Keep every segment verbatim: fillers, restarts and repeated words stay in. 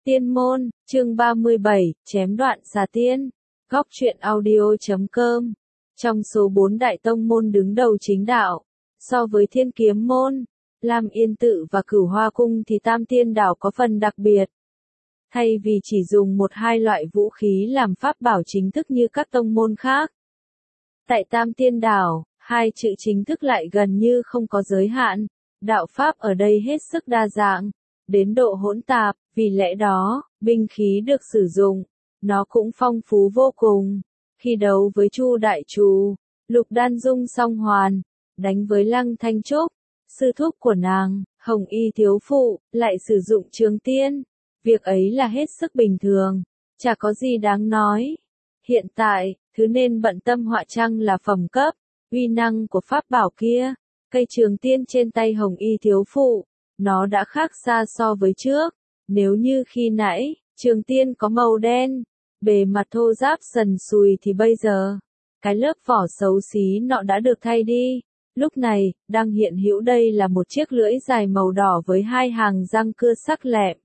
Tiên môn, chương ba mươi bảy, chém đoạn xà tiên. Góc truyện audio chấm com. Trong số bốn đại tông môn đứng đầu chính đạo, so với Thiên Kiếm môn, Lam Yên tự và Cửu Hoa cung thì Tam Tiên đảo có phần đặc biệt. Thay vì chỉ dùng một hai loại vũ khí làm pháp bảo chính thức như các tông môn khác, tại Tam Tiên đảo, hai chữ chính thức lại gần như không có giới hạn. Đạo pháp ở đây hết sức đa dạng, đến độ hỗn tạp, vì lẽ đó, binh khí được sử dụng, nó cũng phong phú vô cùng. Khi đấu với Chu Đại Trù, Lục Đan Dung song hoàn, đánh với Lăng Thanh Trúc, sư thúc của nàng, Hồng Y thiếu phụ, lại sử dụng trường tiên. Việc ấy là hết sức bình thường, chả có gì đáng nói. Hiện tại, thứ nên bận tâm họa chăng là phẩm cấp, uy năng của pháp bảo kia. Cây trường tiên trên tay Hồng Y thiếu phụ, nó đã khác xa so với trước. Nếu như khi nãy, trường tiên có màu đen, bề mặt thô ráp sần sùi thì bây giờ, cái lớp vỏ xấu xí nọ đã được thay đi. Lúc này, đang hiện hữu đây là một chiếc lưỡi dài màu đỏ với hai hàng răng cưa sắc lẹm.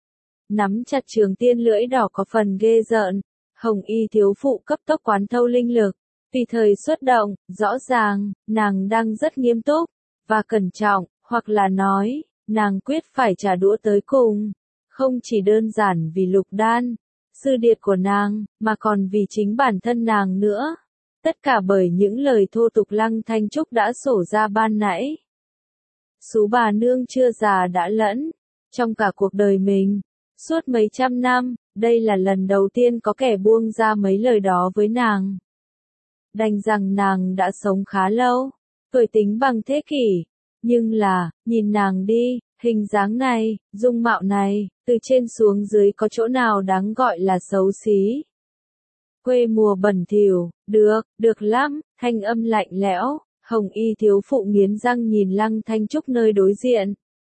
Nắm chặt trường tiên, lưỡi đỏ có phần ghê rợn. Hồng Y thiếu phụ cấp tốc quán thâu linh lực, tùy thời xuất động, rõ ràng, nàng đang rất nghiêm túc, và cẩn trọng, hoặc là nói, nàng quyết phải trả đũa tới cùng. Không chỉ đơn giản vì Lục Đan, sư điệt của nàng, mà còn vì chính bản thân nàng nữa. Tất cả bởi những lời thô tục Lăng Thanh Trúc đã sổ ra ban nãy. Sú bà nương chưa già đã lẫn, trong cả cuộc đời mình, suốt mấy trăm năm, đây là lần đầu tiên có kẻ buông ra mấy lời đó với nàng. Đành rằng nàng đã sống khá lâu, tuổi tính bằng thế kỷ, nhưng là, nhìn nàng đi, hình dáng này, dung mạo này, từ trên xuống dưới có chỗ nào đáng gọi là xấu xí. Quê mùa bẩn thỉu, được, được lắm, thanh âm lạnh lẽo, Hồng Y thiếu phụ nghiến răng nhìn Lăng Thanh Trúc nơi đối diện.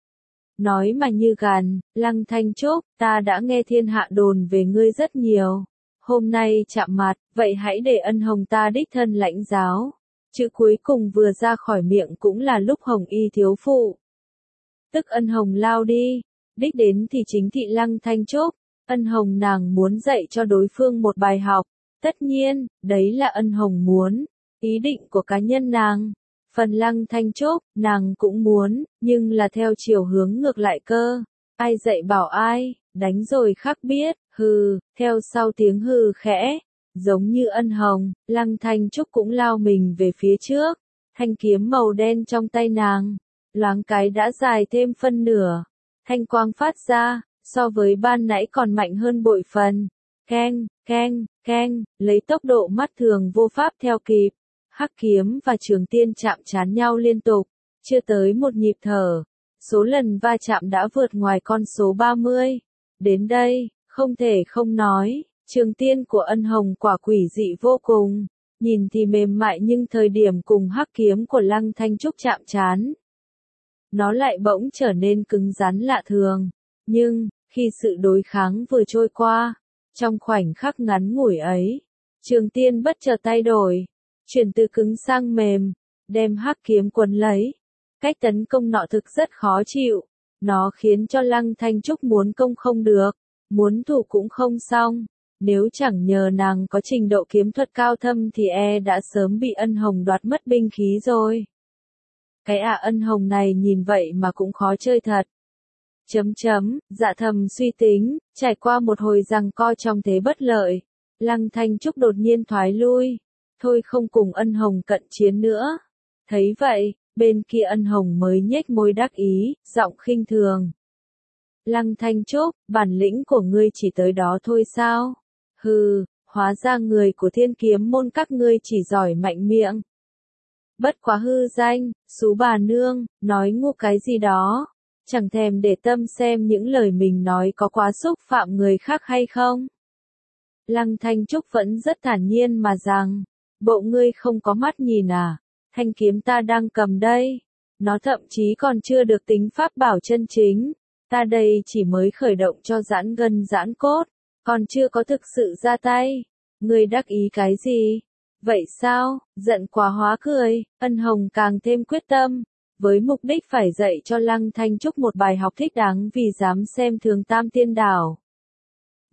Nói mà như gàn, Lăng Thanh Trúc, ta đã nghe thiên hạ đồn về ngươi rất nhiều. Hôm nay chạm mặt, vậy hãy để ân hồng ta đích thân lãnh giáo. Chữ cuối cùng vừa ra khỏi miệng cũng là lúc Hồng Y thiếu phụ. Tức ân hồng lao đi, đích đến thì chính thị Lăng Thanh Trúc, ân hồng nàng muốn dạy cho đối phương một bài học. Tất nhiên, đấy là ân hồng muốn, ý định của cá nhân nàng. Phần Lăng Thanh Trúc, nàng cũng muốn, nhưng là theo chiều hướng ngược lại cơ. Ai dạy bảo ai, đánh rồi khắc biết, hừ, theo sau tiếng hừ khẽ. Giống như ân hồng, Lăng Thanh Trúc cũng lao mình về phía trước. Thanh kiếm màu đen trong tay nàng, loáng cái đã dài thêm phân nửa. Thanh quang phát ra, so với ban nãy còn mạnh hơn bội phần. Keng, keng, keng, lấy tốc độ mắt thường vô pháp theo kịp. Hắc kiếm và trường tiên chạm trán nhau liên tục, chưa tới một nhịp thở. Số lần va chạm đã vượt ngoài con số ba mươi. Đến đây, không thể không nói, trường tiên của ân hồng quả quỷ dị vô cùng. Nhìn thì mềm mại nhưng thời điểm cùng hắc kiếm của Lăng Thanh Trúc chạm trán, nó lại bỗng trở nên cứng rắn lạ thường. Nhưng, khi sự đối kháng vừa trôi qua, trong khoảnh khắc ngắn ngủi ấy, trường tiên bất chợt thay đổi, chuyển từ cứng sang mềm, đem hắc kiếm quấn lấy. Cách tấn công nọ thực rất khó chịu, nó khiến cho Lăng Thanh Trúc muốn công không được, muốn thủ cũng không xong. Nếu chẳng nhờ nàng có trình độ kiếm thuật cao thâm thì e đã sớm bị ân hồng đoạt mất binh khí rồi. Cái ả ân hồng này nhìn vậy mà cũng khó chơi thật. Chấm chấm, dạ thầm suy tính, trải qua một hồi giằng co trong thế bất lợi, Lăng Thanh Trúc đột nhiên thoái lui, thôi không cùng ân hồng cận chiến nữa. Thấy vậy, bên kia ân hồng mới nhếch môi đắc ý, giọng khinh thường. Lăng Thanh Trúc, bản lĩnh của ngươi chỉ tới đó thôi sao? Hừ, hóa ra người của Thiên Kiếm môn các ngươi chỉ giỏi mạnh miệng. Bất quá hư danh, xú bà nương, nói ngu cái gì đó, chẳng thèm để tâm xem những lời mình nói có quá xúc phạm người khác hay không. Lăng Thanh Trúc vẫn rất thản nhiên mà rằng, bộ ngươi không có mắt nhìn à, thanh kiếm ta đang cầm đây, nó thậm chí còn chưa được tính pháp bảo chân chính, ta đây chỉ mới khởi động cho giãn gân giãn cốt, còn chưa có thực sự ra tay, ngươi đắc ý cái gì? Vậy sao, giận quá hóa cười, ân hồng càng thêm quyết tâm, với mục đích phải dạy cho Lăng Thanh Trúc một bài học thích đáng vì dám xem thường Tam Tiên đảo.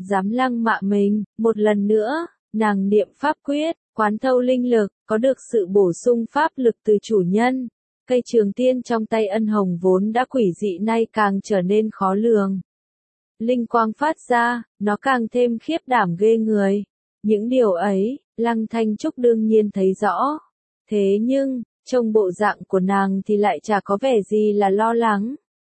dám lăng mạ mình, một lần nữa, nàng niệm pháp quyết, quán thâu linh lực, có được sự bổ sung pháp lực từ chủ nhân. Cây trường tiên trong tay ân hồng vốn đã quỷ dị nay càng trở nên khó lường. Linh quang phát ra, nó càng thêm khiếp đảm ghê người. Những điều ấy, Lăng Thanh Trúc đương nhiên thấy rõ. Thế nhưng, trông bộ dạng của nàng thì lại chả có vẻ gì là lo lắng.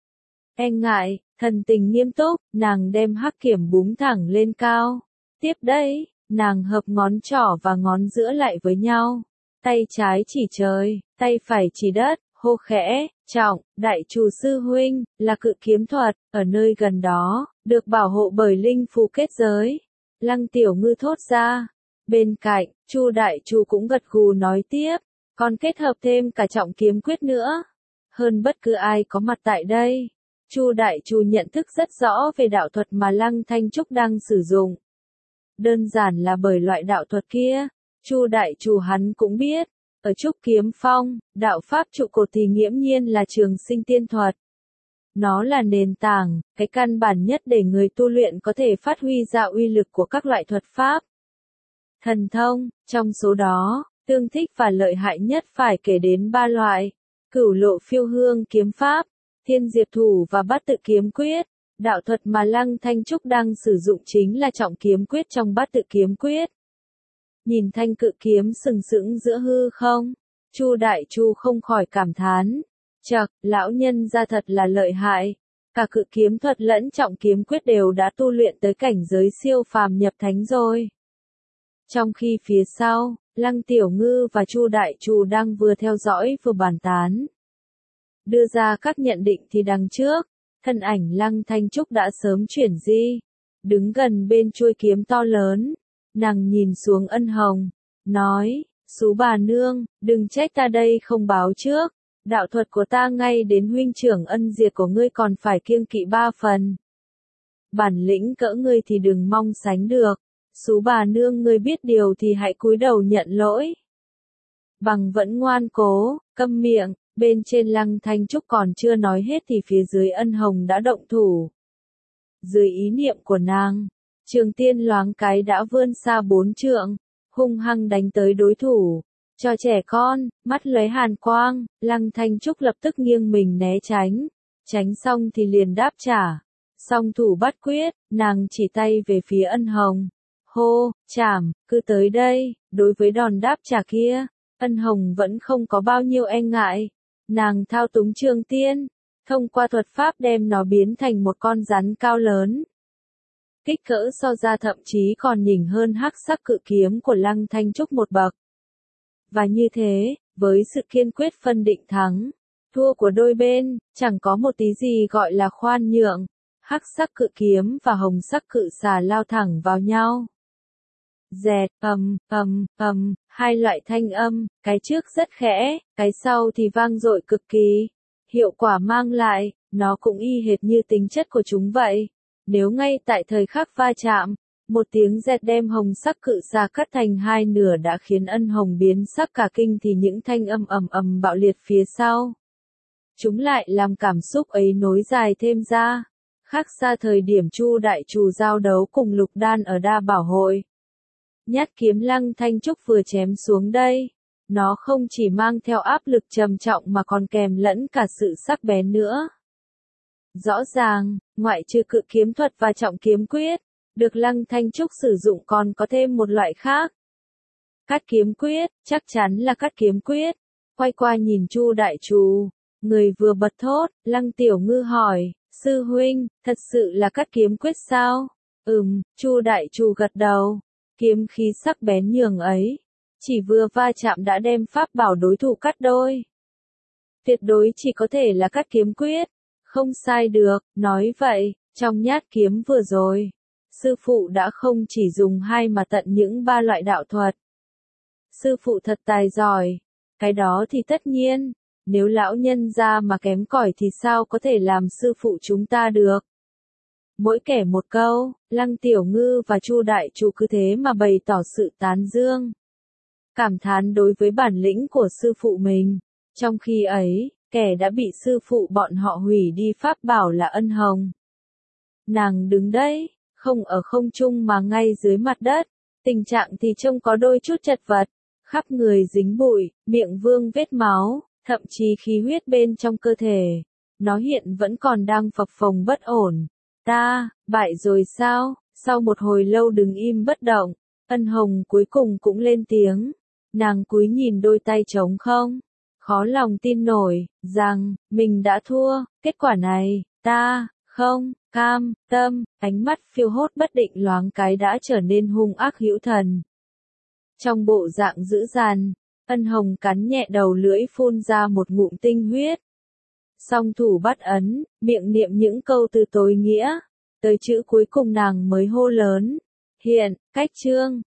E ngại, thần tình nghiêm túc, nàng đem hắc kiểm búng thẳng lên cao. Tiếp đây, nàng hợp ngón trỏ và ngón giữa lại với nhau. Tay trái chỉ trời, tay phải chỉ đất, hô khẽ, trọng, đại chủ sư huynh, là cự kiếm thuật, ở nơi gần đó, được bảo hộ bởi linh phù kết giới. Lăng Tiểu Ngư thốt ra. Bên cạnh, Chu đại chủ cũng gật gù nói tiếp, còn kết hợp thêm cả trọng kiếm quyết nữa. Hơn bất cứ ai có mặt tại đây, Chu đại chủ nhận thức rất rõ về đạo thuật mà Lăng Thanh Trúc đang sử dụng. Đơn giản là bởi loại đạo thuật kia, Chu đại chủ hắn cũng biết, ở Trúc Kiếm Phong, đạo pháp trụ cột thì nghiễm nhiên là trường sinh tiên thuật. Nó là nền tảng, cái căn bản nhất để người tu luyện có thể phát huy ra uy lực của các loại thuật pháp. Thần thông, trong số đó, tương thích và lợi hại nhất phải kể đến ba loại: Cửu Lộ Phiêu Hương kiếm pháp, Thiên Diệp Thủ và Bát Tự kiếm quyết. Đạo thuật mà Lăng Thanh Trúc đang sử dụng chính là trọng kiếm quyết trong Bát Tự kiếm quyết. Nhìn thanh cự kiếm sừng sững giữa hư không, Chu đại chu không khỏi cảm thán, chậc, lão nhân gia thật là lợi hại, cả cự kiếm thuật lẫn trọng kiếm quyết đều đã tu luyện tới cảnh giới siêu phàm nhập thánh rồi. Trong khi phía sau, Lăng Tiểu Ngư và Chu đại chu đang vừa theo dõi vừa bàn tán, đưa ra các nhận định thì đằng trước, thân ảnh Lăng Thanh Trúc đã sớm chuyển di, đứng gần bên chuôi kiếm to lớn. Nàng nhìn xuống Ân Hồng, nói, Sú bà nương, đừng trách ta đây không báo trước, đạo thuật của ta ngay đến huynh trưởng Ân Diệt của ngươi còn phải kiêng kỵ ba phần. Bản lĩnh cỡ ngươi thì đừng mong sánh được, Sú bà nương ngươi biết điều thì hãy cúi đầu nhận lỗi. Bằng vẫn ngoan cố, câm miệng, bên trên Lăng Thanh Trúc còn chưa nói hết thì phía dưới Ân Hồng đã động thủ. Dưới ý niệm của nàng, trường tiên loáng cái đã vươn xa bốn trượng, hung hăng đánh tới đối thủ. Cho trẻ con, mắt lóe hàn quang, Lăng Thanh Trúc lập tức nghiêng mình né tránh. Tránh xong thì liền đáp trả. Song thủ bắt quyết, nàng chỉ tay về phía Ân Hồng. Hô, chảm, cứ tới đây, đối với đòn đáp trả kia, Ân Hồng vẫn không có bao nhiêu e ngại. Nàng thao túng trường tiên, thông qua thuật pháp đem nó biến thành một con rắn cao lớn. Kích cỡ so ra thậm chí còn nhỉnh hơn hắc sắc cự kiếm của Lăng Thanh Trúc một bậc. Và như thế, với sự kiên quyết phân định thắng, thua của đôi bên, chẳng có một tí gì gọi là khoan nhượng. Hắc sắc cự kiếm và hồng sắc cự xà lao thẳng vào nhau. Dẹt, ầm, ầm, ầm, hai loại thanh âm, cái trước rất khẽ, cái sau thì vang dội cực kỳ. Hiệu quả mang lại, nó cũng y hệt như tính chất của chúng vậy. Nếu ngay tại thời khắc va chạm, một tiếng dẹt đem hồng sắc cự xà cắt thành hai nửa đã khiến Ân Hồng biến sắc cả kinh thì những thanh âm ầm ầm bạo liệt phía sau. Chúng lại làm cảm xúc ấy nối dài thêm ra. Khác xa thời điểm Chu đại trù giao đấu cùng Lục Đan ở Đa Bảo Hội. Nhát kiếm Lăng Thanh Trúc vừa chém xuống đây, nó không chỉ mang theo áp lực trầm trọng mà còn kèm lẫn cả sự sắc bén nữa. Rõ ràng, ngoại trừ cự kiếm thuật và trọng kiếm quyết, được Lăng Thanh Trúc sử dụng còn có thêm một loại khác. Cắt kiếm quyết, chắc chắn là cắt kiếm quyết. Quay qua nhìn Chu đại trù, người vừa bật thốt, Lăng Tiểu Ngư hỏi, sư huynh, thật sự là cắt kiếm quyết sao? Ừm, Chu đại trù gật đầu. Kiếm khí sắc bén nhường ấy, chỉ vừa va chạm đã đem pháp bảo đối thủ cắt đôi. Tuyệt đối chỉ có thể là cắt kiếm quyết, không sai được, nói vậy, trong nhát kiếm vừa rồi, sư phụ đã không chỉ dùng hai mà tận những ba loại đạo thuật. Sư phụ thật tài giỏi, cái đó thì tất nhiên, nếu lão nhân ra mà kém cỏi thì sao có thể làm sư phụ chúng ta được. Mỗi kẻ một câu, Lăng Tiểu Ngư và Chu đại trù cứ thế mà bày tỏ sự tán dương. Cảm thán đối với bản lĩnh của sư phụ mình. Trong khi ấy, kẻ đã bị sư phụ bọn họ hủy đi pháp bảo là Ân Hồng. Nàng đứng đấy, không ở không trung mà ngay dưới mặt đất. Tình trạng thì trông có đôi chút chật vật, khắp người dính bụi, miệng vương vết máu, thậm chí khí huyết bên trong cơ thể. Nó hiện vẫn còn đang phập phồng bất ổn. Ta, bại rồi sao? Sau một hồi lâu đứng im bất động, Ân Hồng cuối cùng cũng lên tiếng. Nàng cúi nhìn đôi tay trống không. Khó lòng tin nổi, rằng, mình đã thua, kết quả này, ta, không, cam, tâm, ánh mắt phiêu hốt bất định loáng cái đã trở nên hung ác hữu thần. Trong bộ dạng dữ dằn, Ân Hồng cắn nhẹ đầu lưỡi phun ra một ngụm tinh huyết. Song thủ bắt ấn, miệng niệm những câu từ tối nghĩa, tới chữ cuối cùng nàng mới hô lớn. Hiện, cách chương,